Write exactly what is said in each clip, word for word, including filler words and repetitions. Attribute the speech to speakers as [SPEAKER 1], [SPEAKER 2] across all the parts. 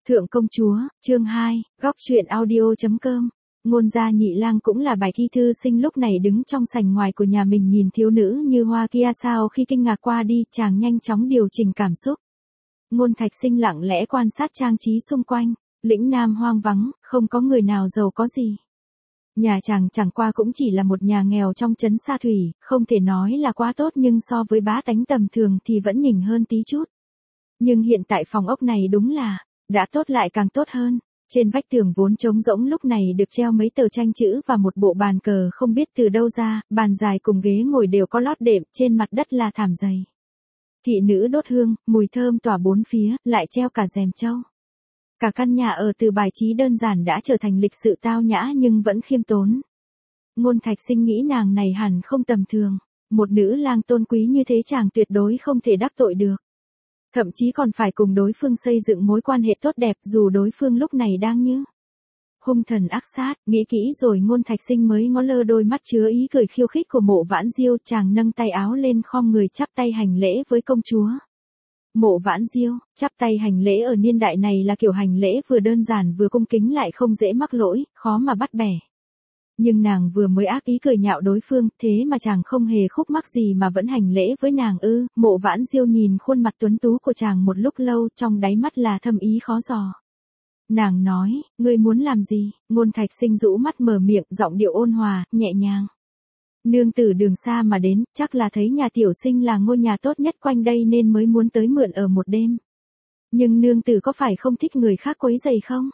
[SPEAKER 1] Thượng công chúa, chương hai, góc truyện audio chấm com. Ngôn gia nhị lang cũng là bài thi thư sinh lúc này đứng trong sảnh ngoài của nhà mình nhìn thiếu nữ như hoa kia sau khi kinh ngạc qua đi, chàng nhanh chóng điều chỉnh cảm xúc. Ngôn Thạch Sinh lặng lẽ quan sát trang trí xung quanh, lĩnh Nam hoang vắng, không có người nào giàu có gì. Nhà chàng chẳng qua cũng chỉ là một nhà nghèo trong trấn Sa Thủy, không thể nói là quá tốt nhưng so với bá tánh tầm thường thì vẫn nhỉnh hơn tí chút. Nhưng hiện tại phòng ốc này đúng là đã tốt lại càng tốt hơn. Trên vách tường vốn trống rỗng lúc này được treo mấy tờ tranh chữ và một bộ bàn cờ không biết từ đâu ra, bàn dài cùng ghế ngồi đều có lót đệm, trên mặt đất là thảm dày. Thị nữ đốt hương, mùi thơm tỏa bốn phía, lại treo cả rèm trâu. Cả căn nhà ở từ bài trí đơn giản đã trở thành lịch sự tao nhã nhưng vẫn khiêm tốn. Ngôn Thạch Sinh nghĩ nàng này hẳn không tầm thường, một nữ lang tôn quý như thế chàng tuyệt đối không thể đắc tội được. Thậm chí còn phải cùng đối phương xây dựng mối quan hệ tốt đẹp dù đối phương lúc này đang như hung thần ác sát. Nghĩ kỹ rồi Ngôn Thạch Sinh mới ngó lơ đôi mắt chứa ý cười khiêu khích của Mộ Vãn Diêu, chàng nâng tay áo lên khom người chắp tay hành lễ với công chúa. Mộ Vãn Diêu, chắp tay hành lễ ở niên đại này là kiểu hành lễ vừa đơn giản vừa cung kính lại không dễ mắc lỗi, khó mà bắt bẻ. Nhưng nàng vừa mới ác ý cười nhạo đối phương, thế mà chàng không hề khúc mắc gì mà vẫn hành lễ với nàng ư. Mộ Vãn Diêu nhìn khuôn mặt tuấn tú của chàng một lúc lâu, trong đáy mắt là thâm ý khó dò. Nàng nói, ngươi muốn làm gì? Ngôn Thạch Sinh rũ mắt mở miệng, giọng điệu ôn hòa, nhẹ nhàng. Nương tử đường xa mà đến, chắc là thấy nhà tiểu sinh là ngôi nhà tốt nhất quanh đây nên mới muốn tới mượn ở một đêm. Nhưng nương tử có phải không thích người khác quấy rầy không?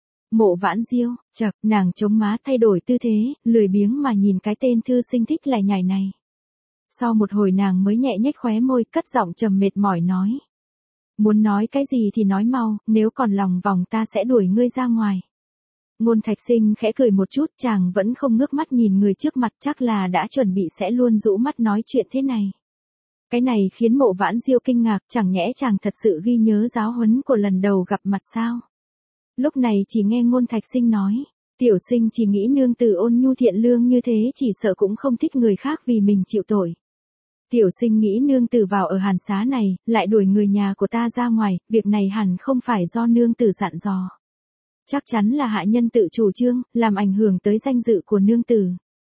[SPEAKER 1] Mộ Vãn Diêu, chậc, nàng chống má thay đổi tư thế, lười biếng mà nhìn cái tên thư sinh thích lải nhải này. Sau một hồi nàng mới nhẹ nhếch khóe môi, cất giọng trầm mệt mỏi nói. Muốn nói cái gì thì nói mau, nếu còn lòng vòng ta sẽ đuổi ngươi ra ngoài. Ngôn Thạch Sinh khẽ cười một chút, chàng vẫn không ngước mắt nhìn người trước mặt, chắc là đã chuẩn bị sẽ luôn rũ mắt nói chuyện thế này. Cái này khiến Mộ Vãn Diêu kinh ngạc, chẳng nhẽ chàng thật sự ghi nhớ giáo huấn của lần đầu gặp mặt sao? Lúc này chỉ nghe Ngôn Thạch Sinh nói, tiểu sinh chỉ nghĩ nương tử ôn nhu thiện lương như thế chỉ sợ cũng không thích người khác vì mình chịu tội. Tiểu sinh nghĩ nương tử vào ở hàn xá này, lại đuổi người nhà của ta ra ngoài, việc này hẳn không phải do nương tử dặn dò. Chắc chắn là hạ nhân tự chủ trương, làm ảnh hưởng tới danh dự của nương tử.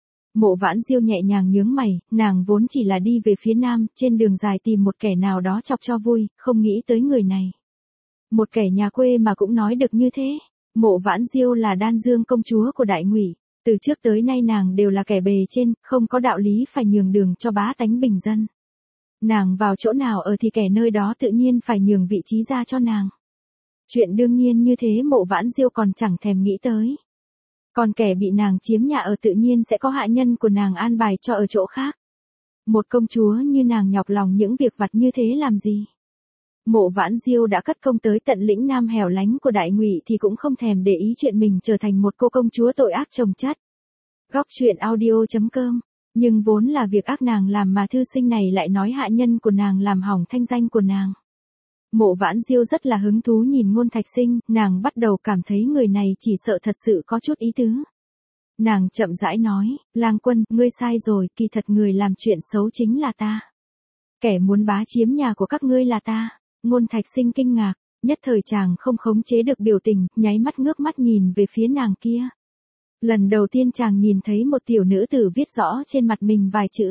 [SPEAKER 1] Mộ Vãn Diêu nhẹ nhàng nhướng mày, nàng vốn chỉ là đi về phía nam, trên đường dài tìm một kẻ nào đó chọc cho vui, không nghĩ tới người này. Một kẻ nhà quê mà cũng nói được như thế. Mộ Vãn Diêu là Đan Dương công chúa của Đại Ngụy, từ trước tới nay nàng đều là kẻ bề trên, không có đạo lý phải nhường đường cho bá tánh bình dân. Nàng vào chỗ nào ở thì kẻ nơi đó tự nhiên phải nhường vị trí ra cho nàng. Chuyện đương nhiên như thế Mộ Vãn Diêu còn chẳng thèm nghĩ tới. Còn kẻ bị nàng chiếm nhà ở tự nhiên sẽ có hạ nhân của nàng an bài cho ở chỗ khác. Một công chúa như nàng nhọc lòng những việc vặt như thế làm gì? Mộ Vãn Diêu đã cất công tới tận lĩnh Nam hẻo lánh của Đại Ngụy thì cũng không thèm để ý chuyện mình trở thành một cô công chúa tội ác chồng chất. Góc truyện audio chấm com. Nhưng vốn là việc ác nàng làm mà thư sinh này lại nói hạ nhân của nàng làm hỏng thanh danh của nàng. Mộ Vãn Diêu rất là hứng thú nhìn Ngôn Thạch Sinh, nàng bắt đầu cảm thấy người này chỉ sợ thật sự có chút ý tứ. Nàng chậm rãi nói, lang quân, ngươi sai rồi, kỳ thật người làm chuyện xấu chính là ta. Kẻ muốn bá chiếm nhà của các ngươi là ta. Ngôn Thạch Sinh kinh ngạc, nhất thời chàng không khống chế được biểu tình, nháy mắt ngước mắt nhìn về phía nàng kia. Lần đầu tiên chàng nhìn thấy một tiểu nữ tử viết rõ trên mặt mình vài chữ.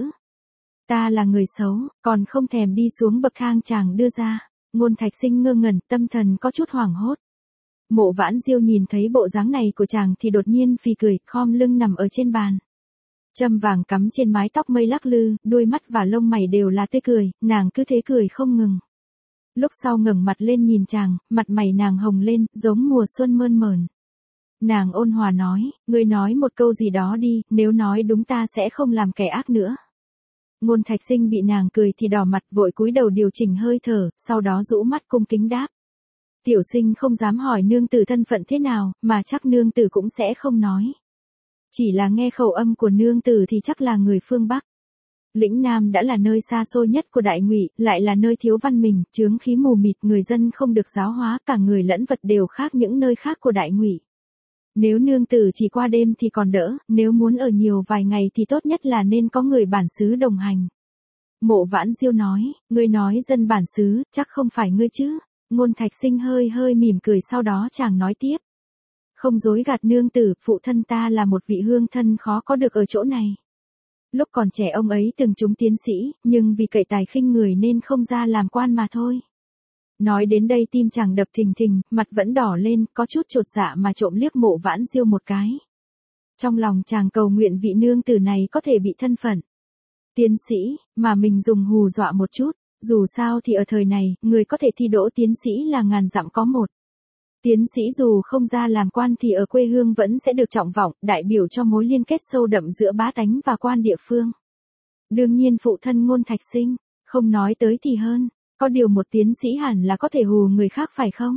[SPEAKER 1] Ta là người xấu, còn không thèm đi xuống bậc thang chàng đưa ra. Ngôn Thạch Sinh ngơ ngẩn, tâm thần có chút hoảng hốt. Mộ Vãn Diêu nhìn thấy bộ dáng này của chàng thì đột nhiên phì cười, khom lưng nằm ở trên bàn. Châm vàng cắm trên mái tóc mây lắc lư, đôi mắt và lông mày đều là tươi cười, nàng cứ thế cười không ngừng. Lúc sau ngẩng mặt lên nhìn chàng, mặt mày nàng hồng lên, giống mùa xuân mơn mởn. Nàng ôn hòa nói, ngươi nói một câu gì đó đi, nếu nói đúng ta sẽ không làm kẻ ác nữa. Ngôn Thạch Sinh bị nàng cười thì đỏ mặt, vội cúi đầu điều chỉnh hơi thở, sau đó rũ mắt cung kính đáp. Tiểu sinh không dám hỏi nương tử thân phận thế nào, mà chắc nương tử cũng sẽ không nói. Chỉ là nghe khẩu âm của nương tử thì chắc là người phương Bắc. Lĩnh Nam đã là nơi xa xôi nhất của Đại Ngụy, lại là nơi thiếu văn minh, chướng khí mù mịt, người dân không được giáo hóa, cả người lẫn vật đều khác những nơi khác của Đại Ngụy. Nếu nương tử chỉ qua đêm thì còn đỡ, nếu muốn ở nhiều vài ngày thì tốt nhất là nên có người bản xứ đồng hành. Mộ Vãn Diêu nói, ngươi nói dân bản xứ, chắc không phải ngươi chứ? Ngôn Thạch Sinh hơi hơi mỉm cười sau đó chàng nói tiếp. Không dối gạt nương tử, phụ thân ta là một vị hương thân khó có được ở chỗ này. Lúc còn trẻ ông ấy từng trúng tiến sĩ, nhưng vì cậy tài khinh người nên không ra làm quan mà thôi. Nói đến đây tim chàng đập thình thình, mặt vẫn đỏ lên, có chút chột dạ mà trộm liếc Mộ Vãn Diêu một cái. Trong lòng chàng cầu nguyện vị nương tử này có thể bị thân phận tiến sĩ, mà mình dùng hù dọa một chút, dù sao thì ở thời này, người có thể thi đỗ tiến sĩ là ngàn dặm có một. Tiến sĩ dù không ra làm quan thì ở quê hương vẫn sẽ được trọng vọng, đại biểu cho mối liên kết sâu đậm giữa bá tánh và quan địa phương. Đương nhiên phụ thân Ngôn Thạch Sinh, không nói tới thì hơn, có điều một tiến sĩ hẳn là có thể hù người khác phải không?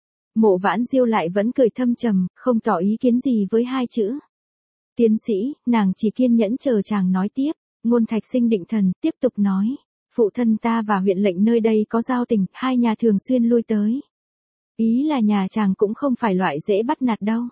[SPEAKER 1] Mộ Vãn Diêu lại vẫn cười thâm trầm, không tỏ ý kiến gì với hai chữ tiến sĩ, nàng chỉ kiên nhẫn chờ chàng nói tiếp. Ngôn Thạch Sinh định thần, tiếp tục nói, phụ thân ta và huyện lệnh nơi đây có giao tình, hai nhà thường xuyên lui tới. Ý là nhà chàng cũng không phải loại dễ bắt nạt đâu.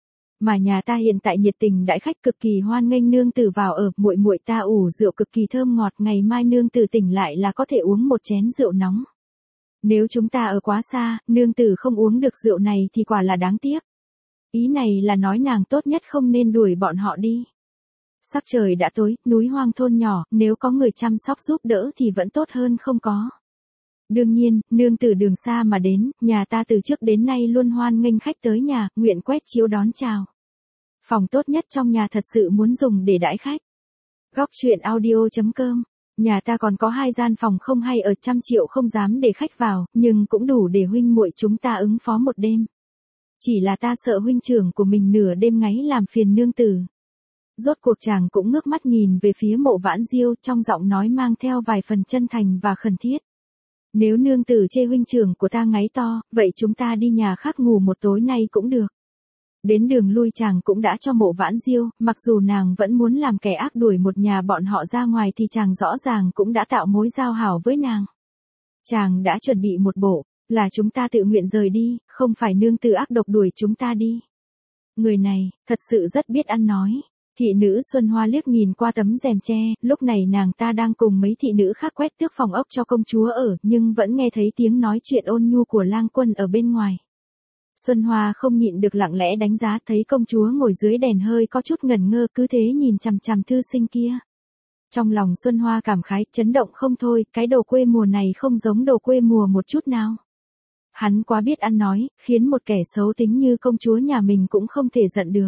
[SPEAKER 1] Mà nhà ta hiện tại nhiệt tình đãi khách cực kỳ hoan nghênh nương tử vào ở, muội muội ta ủ rượu cực kỳ thơm ngọt, ngày mai nương tử tỉnh lại là có thể uống một chén rượu nóng. Nếu chúng ta ở quá xa, nương tử không uống được rượu này thì quả là đáng tiếc. Ý này là nói nàng tốt nhất không nên đuổi bọn họ đi. Sắc trời đã tối, núi hoang thôn nhỏ, nếu có người chăm sóc giúp đỡ thì vẫn tốt hơn không có. Đương nhiên, nương tử đường xa mà đến, nhà ta từ trước đến nay luôn hoan nghênh khách tới nhà, nguyện quét chiếu đón chào. Phòng tốt nhất trong nhà thật sự muốn dùng để đãi khách. Góc truyện audio chấm com. Nhà ta còn có hai gian phòng không hay ở, trăm triệu không dám để khách vào, nhưng cũng đủ để huynh muội chúng ta ứng phó một đêm. Chỉ là ta sợ huynh trưởng của mình nửa đêm ngáy làm phiền nương tử. Rốt cuộc chàng cũng ngước mắt nhìn về phía Mộ Vãn Diêu, trong giọng nói mang theo vài phần chân thành và khẩn thiết. Nếu nương tử chê huynh trưởng của ta ngáy to, vậy chúng ta đi nhà khác ngủ một tối nay cũng được. Đến đường lui chàng cũng đã cho Mộ Vãn Diêu, mặc dù nàng vẫn muốn làm kẻ ác đuổi một nhà bọn họ ra ngoài thì chàng rõ ràng cũng đã tạo mối giao hảo với nàng. Chàng đã chuẩn bị một bộ, là chúng ta tự nguyện rời đi, không phải nương tử ác độc đuổi chúng ta đi. Người này, thật sự rất biết ăn nói. Thị nữ Xuân Hoa liếc nhìn qua tấm rèm tre, lúc này nàng ta đang cùng mấy thị nữ khác quét tước phòng ốc cho công chúa ở, nhưng vẫn nghe thấy tiếng nói chuyện ôn nhu của lang quân ở bên ngoài. Xuân Hoa không nhịn được lặng lẽ đánh giá, thấy công chúa ngồi dưới đèn hơi có chút ngẩn ngơ, cứ thế nhìn chằm chằm thư sinh kia. Trong lòng Xuân Hoa cảm khái, chấn động không thôi, cái đồ quê mùa này không giống đồ quê mùa một chút nào. Hắn quá biết ăn nói, khiến một kẻ xấu tính như công chúa nhà mình cũng không thể giận được.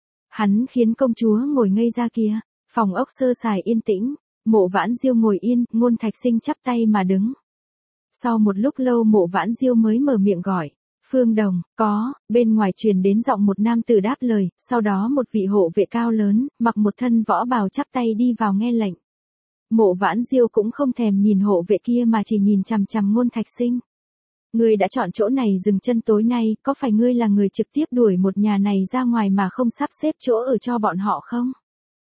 [SPEAKER 1] Hắn khiến công chúa ngồi ngây ra kia, phòng ốc sơ sài yên tĩnh, Mộ Vãn Diêu ngồi yên, Ngôn Thạch Sinh chắp tay mà đứng. Sau một lúc lâu Mộ Vãn Diêu mới mở miệng gọi, Phương Đồng, có, bên ngoài truyền đến giọng một nam tử đáp lời, sau đó một vị hộ vệ cao lớn, mặc một thân võ bào chắp tay đi vào nghe lệnh. Mộ Vãn Diêu cũng không thèm nhìn hộ vệ kia mà chỉ nhìn chằm chằm Ngôn Thạch Sinh. Ngươi đã chọn chỗ này dừng chân tối nay, có phải ngươi là người trực tiếp đuổi một nhà này ra ngoài mà không sắp xếp chỗ ở cho bọn họ không?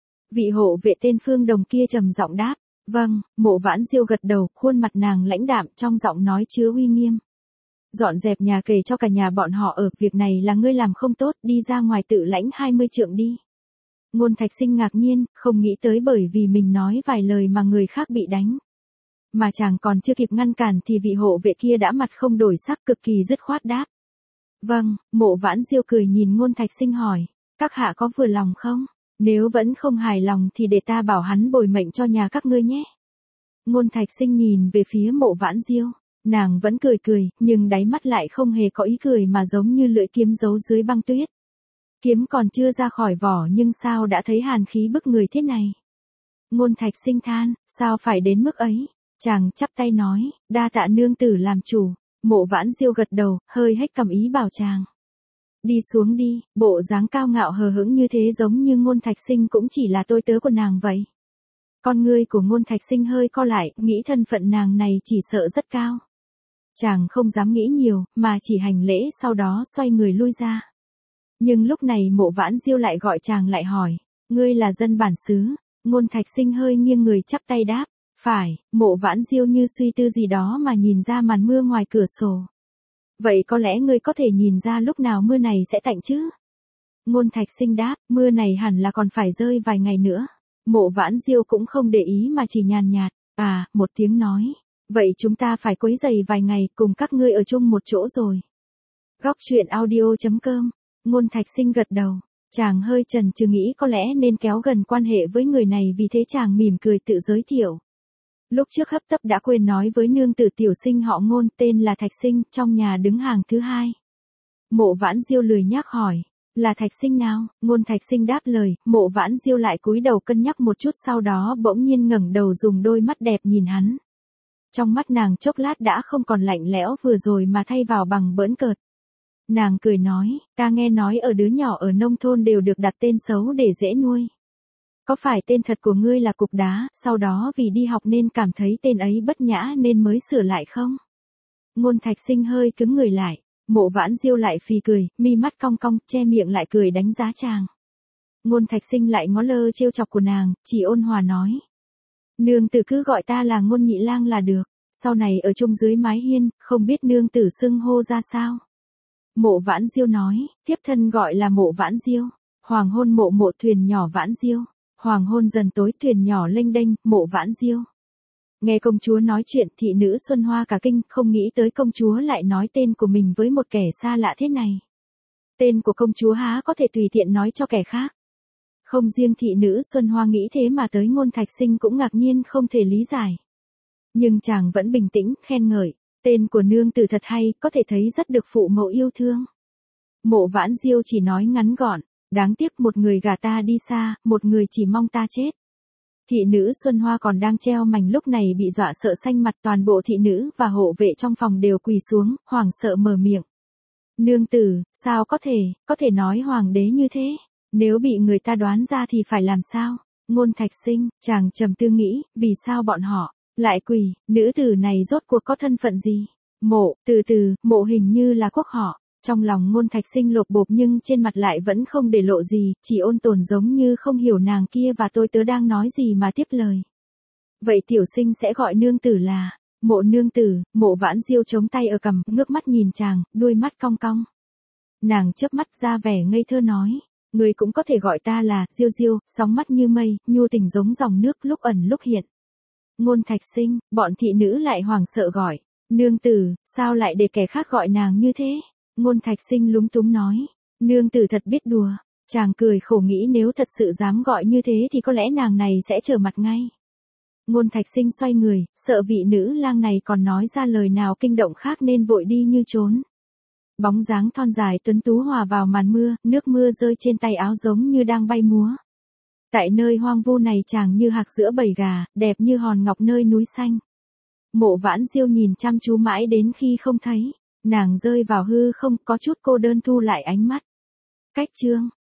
[SPEAKER 1] Vị hộ vệ tên Phương Đồng kia trầm giọng đáp, vâng. Mộ Vãn Diêu gật đầu, khuôn mặt nàng lãnh đạm, trong giọng nói chứa uy nghiêm. Dọn dẹp nhà kề cho cả nhà bọn họ ở, việc này là ngươi làm không tốt, đi ra ngoài tự lãnh hai mươi trượng đi. Ngôn Thạch Sinh ngạc nhiên, không nghĩ tới bởi vì mình nói vài lời mà người khác bị đánh. Mà chàng còn chưa kịp ngăn cản thì vị hộ vệ kia đã mặt không đổi sắc, cực kỳ dứt khoát đáp. Vâng. Mộ Vãn Diêu cười nhìn Ngôn Thạch Sinh hỏi, các hạ có vừa lòng không? Nếu vẫn không hài lòng thì để ta bảo hắn bồi mệnh cho nhà các ngươi nhé. Ngôn Thạch Sinh nhìn về phía Mộ Vãn Diêu, nàng vẫn cười cười, nhưng đáy mắt lại không hề có ý cười mà giống như lưỡi kiếm giấu dưới băng tuyết. Kiếm còn chưa ra khỏi vỏ nhưng sao đã thấy hàn khí bức người thế này? Ngôn Thạch Sinh than, sao phải đến mức ấy? Chàng chắp tay nói, đa tạ nương tử làm chủ. Mộ Vãn Diêu gật đầu, hơi hếch cầm ý bảo chàng đi xuống đi, bộ dáng cao ngạo hờ hững như thế giống như Ngôn Thạch Sinh cũng chỉ là tôi tớ của nàng vậy. Con ngươi của Ngôn Thạch Sinh hơi co lại, nghĩ thân phận nàng này chỉ sợ rất cao. Chàng không dám nghĩ nhiều, mà chỉ hành lễ sau đó xoay người lui ra. Nhưng lúc này Mộ Vãn Diêu lại gọi chàng lại hỏi, ngươi là dân bản xứ? Ngôn Thạch Sinh hơi nghiêng người chắp tay đáp, phải. Mộ Vãn Diêu như suy tư gì đó mà nhìn ra màn mưa ngoài cửa sổ. Vậy có lẽ ngươi có thể nhìn ra lúc nào mưa này sẽ tạnh chứ? Ngôn Thạch Sinh đáp, mưa này hẳn là còn phải rơi vài ngày nữa. Mộ Vãn Diêu cũng không để ý mà chỉ nhàn nhạt, à, một tiếng nói. Vậy chúng ta phải quấy rầy vài ngày, cùng các ngươi ở chung một chỗ rồi. Góc chuyện audio.com, Ngôn Thạch Sinh gật đầu, chàng hơi chần chừ nghĩ có lẽ nên kéo gần quan hệ với người này, vì thế chàng mỉm cười tự giới thiệu. Lúc trước hấp tấp đã quên nói với nương tử tiểu sinh họ Ngôn, tên là Thạch Sinh, trong nhà đứng hàng thứ hai. Mộ Vãn Diêu lười nhác hỏi, là Thạch Sinh nào? Ngôn Thạch Sinh đáp lời, Mộ Vãn Diêu lại cúi đầu cân nhắc một chút, sau đó bỗng nhiên ngẩng đầu dùng đôi mắt đẹp nhìn hắn. Trong mắt nàng chốc lát đã không còn lạnh lẽo vừa rồi mà thay vào bằng bỡn cợt. Nàng cười nói, ta nghe nói ở đứa nhỏ ở nông thôn đều được đặt tên xấu để dễ nuôi. Có phải tên thật của ngươi là Cục Đá, sau đó vì đi học nên cảm thấy tên ấy bất nhã nên mới sửa lại không? Ngôn Thạch Sinh hơi cứng người lại, Mộ Vãn Diêu lại phì cười, mi mắt cong cong, che miệng lại cười đánh giá chàng. Ngôn Thạch Sinh lại ngó lơ trêu chọc của nàng, chỉ ôn hòa nói. Nương tử cứ gọi ta là Ngôn nhị lang là được, sau này ở chung dưới mái hiên, không biết nương tử xưng hô ra sao? Mộ Vãn Diêu nói, thiếp thân gọi là Mộ Vãn Diêu, hoàng hôn mộ mộ thuyền nhỏ Vãn Diêu, hoàng hôn dần tối thuyền nhỏ lênh đênh, Mộ Vãn Diêu. Nghe công chúa nói chuyện, thị nữ Xuân Hoa cả kinh, không nghĩ tới công chúa lại nói tên của mình với một kẻ xa lạ thế này. Tên của công chúa há có thể tùy tiện nói cho kẻ khác. Không riêng thị nữ Xuân Hoa nghĩ thế mà tới Ngôn Thạch Sinh cũng ngạc nhiên không thể lý giải. Nhưng chàng vẫn bình tĩnh, khen ngợi, tên của nương tử thật hay, có thể thấy rất được phụ mẫu yêu thương. Mộ Vãn Diêu chỉ nói ngắn gọn, đáng tiếc một người gả ta đi xa, một người chỉ mong ta chết. Thị nữ Xuân Hoa còn đang treo mảnh lúc này bị dọa sợ xanh mặt, toàn bộ thị nữ và hộ vệ trong phòng đều quỳ xuống, hoảng sợ mở miệng. Nương tử, sao có thể, có thể nói hoàng đế như thế, nếu bị người ta đoán ra thì phải làm sao? Ngôn Thạch Sinh, chàng trầm tư nghĩ, vì sao bọn họ lại quỳ, nữ tử này rốt cuộc có thân phận gì? Mộ, từ từ, mộ hình như là quốc họ. Trong lòng Ngôn Thạch Sinh lột bột nhưng trên mặt lại vẫn không để lộ gì, chỉ ôn tồn giống như không hiểu nàng kia và tôi tớ đang nói gì mà tiếp lời. Vậy tiểu sinh sẽ gọi nương tử là, Mộ nương tử. Mộ Vãn Diêu chống tay ở cằm, ngước mắt nhìn chàng, đuôi mắt cong cong. Nàng chớp mắt ra vẻ ngây thơ nói, người cũng có thể gọi ta là Diêu Diêu, sóng mắt như mây, nhu tình giống dòng nước lúc ẩn lúc hiện. Ngôn Thạch Sinh, bọn thị nữ lại hoảng sợ gọi, nương tử, sao lại để kẻ khác gọi nàng như thế? Ngôn Thạch Sinh lúng túng nói, nương tử thật biết đùa. Chàng cười khổ nghĩ nếu thật sự dám gọi như thế thì có lẽ nàng này sẽ trở mặt ngay. Ngôn Thạch Sinh xoay người, sợ vị nữ lang này còn nói ra lời nào kinh động khác nên vội đi như trốn. Bóng dáng thon dài tuấn tú hòa vào màn mưa, nước mưa rơi trên tay áo giống như đang bay múa. Tại nơi hoang vu này chàng như hạc giữa bầy gà, đẹp như hòn ngọc nơi núi xanh. Mộ Vãn Diêu nhìn chăm chú mãi đến khi không thấy, nàng rơi vào hư không, có chút cô đơn thu lại ánh mắt. Cách chương